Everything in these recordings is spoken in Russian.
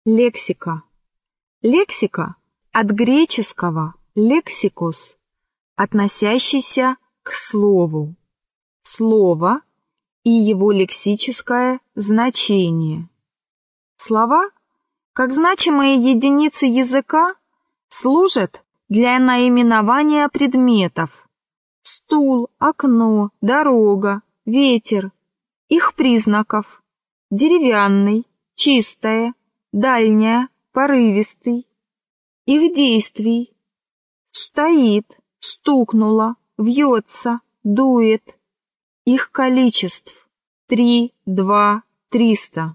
Лексика. Лексика от греческого «лексикос», относящийся к слову. Слово и его лексическое значение. Слова, как значимые единицы языка, служат для наименования предметов. Стул, окно, дорога, ветер, их признаков: деревянный, чистое, дальняя, порывистый, их действий: стоит, стукнуло, вьется, дует, их количеств: 3, 2, 300.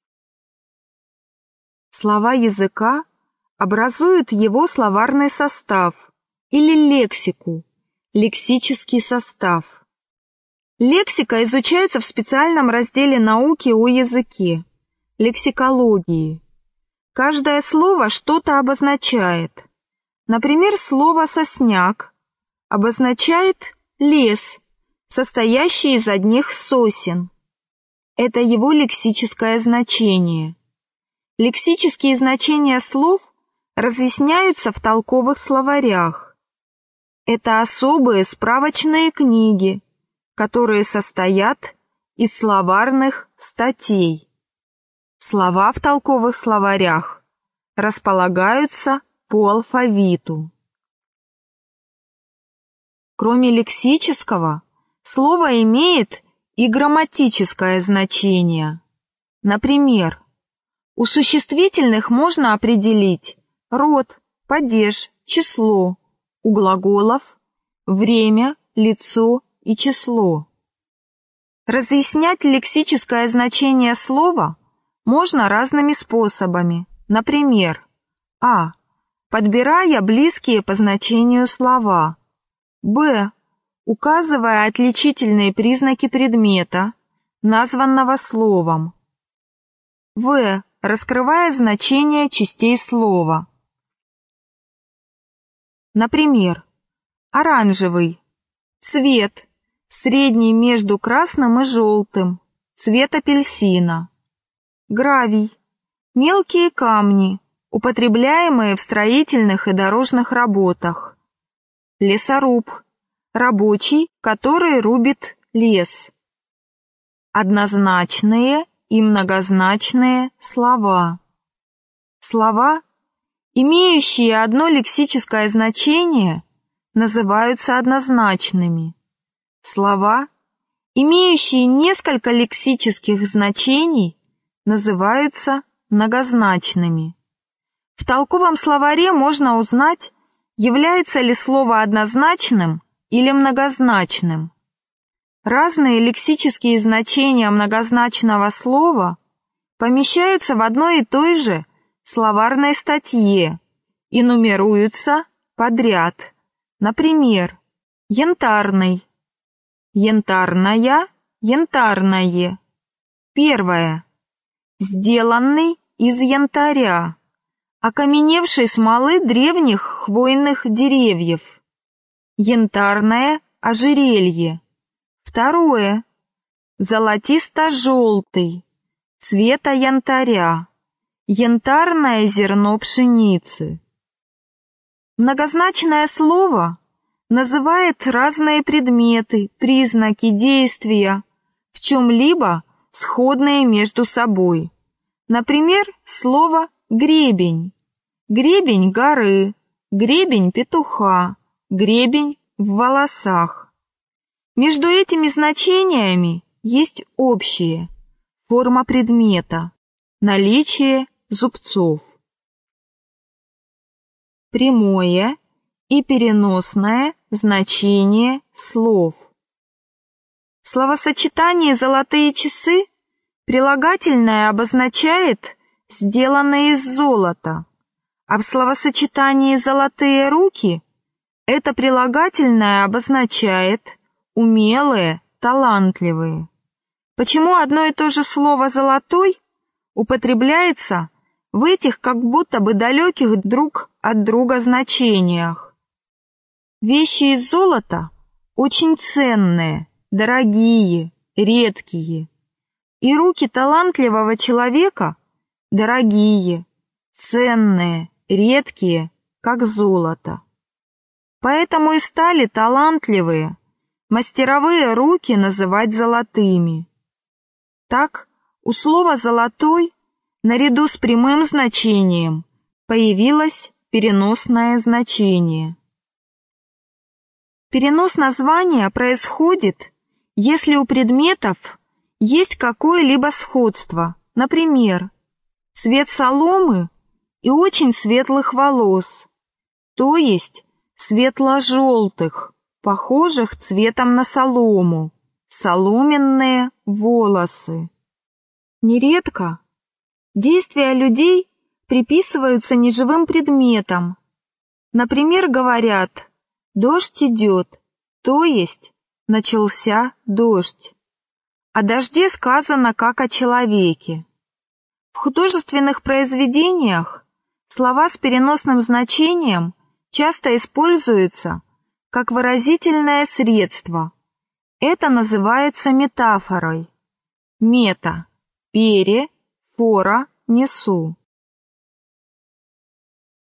Слова языка образуют его словарный состав или лексику, лексический состав. Лексика изучается в специальном разделе науки о языке – лексикологии. Каждое слово что-то обозначает. Например, слово «сосняк» обозначает лес, состоящий из одних сосен. Это его лексическое значение. Лексические значения слов разъясняются в толковых словарях. Это особые справочные книги, которые состоят из словарных статей. Слова в толковых словарях располагаются по алфавиту. Кроме лексического, слово имеет и грамматическое значение. Например, у существительных можно определить род, падеж, число, у глаголов время, лицо и число. Разъяснять лексическое значение слова можно разными способами. Например, а. подбирая близкие по значению слова, б. указывая отличительные признаки предмета, названного словом, в. раскрывая значение частей слова. Например, оранжевый – цвет, средний между красным и желтым, цвет апельсина. Гравий – мелкие камни, употребляемые в строительных и дорожных работах. Лесоруб – рабочий, который рубит лес. Однозначные и многозначные слова. Слова, имеющие одно лексическое значение, называются однозначными. Слова, имеющие несколько лексических значений, называются многозначными. В толковом словаре можно узнать, является ли слово однозначным или многозначным. Разные лексические значения многозначного слова помещаются в одной и той же словарной статье и нумеруются подряд. Например, янтарный, янтарная, янтарное. Первое. Сделанный из янтаря, окаменевшей смолы древних хвойных деревьев. Янтарное ожерелье. Второе. Золотисто-желтый, цвета янтаря, янтарное зерно пшеницы. Многозначное слово называет разные предметы, признаки, действия, в чем-либо сходные между собой. Например, слово «гребень». Гребень горы, гребень петуха, гребень в волосах. Между этими значениями есть общее: форма предмета, наличие зубцов. Прямое и переносное значение слов. В словосочетании «золотые часы» прилагательное обозначает «сделанные из золота», а в словосочетании «золотые руки» это прилагательное обозначает «умелые, талантливые». Почему одно и то же слово «золотой» употребляется в этих как будто бы далеких друг от друга значениях? Вещи из золота очень ценные, дорогие, редкие, и руки талантливого человека дорогие, ценные, редкие, как золото. Поэтому и стали талантливые, мастеровые руки называть золотыми. Так, у слова «золотой» наряду с прямым значением появилось переносное значение. Перенос названия происходит, если у предметов есть какое-либо сходство, например, цвет соломы и очень светлых волос, то есть светло-желтых, похожих цветом на солому, соломенные волосы. Нередко действия людей приписываются неживым предметам. Например, говорят «дождь идет», то есть начался дождь. О дожде сказано как о человеке. В художественных произведениях слова с переносным значением часто используются как выразительное средство. Это называется метафорой. Мета – пере, фора – несу.